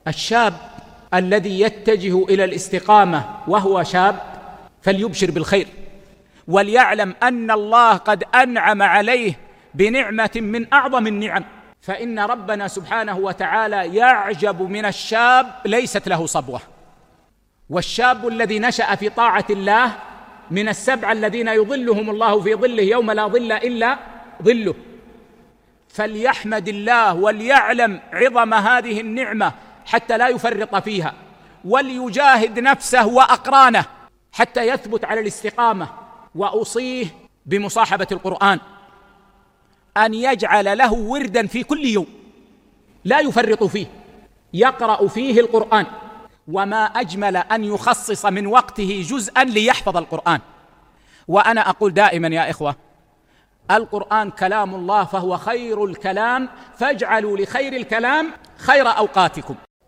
الشاب الذي يتجه إلى الاستقامة وهو شاب فليبشر بالخير، وليعلم أن الله قد أنعم عليه بنعمة من أعظم النعم، فإن ربنا سبحانه وتعالى يعجب من الشاب ليست له صبوة. والشاب الذي نشأ في طاعة الله من السبع الذين يظلهم الله في ظله يوم لا ظل إلا ظله، فليحمد الله وليعلم عظم هذه النعمة حتى لا يفرط فيها، وليجاهد نفسه وأقرانه حتى يثبت على الاستقامة. وأوصيه بمصاحبة القرآن، أن يجعل له وردا في كل يوم لا يفرط فيه، يقرأ فيه القرآن، وما أجمل أن يخصص من وقته جزءا ليحفظ القرآن. وأنا أقول دائما يا إخوة، القرآن كلام الله فهو خير الكلام، فاجعلوا لخير الكلام خير أوقاتكم.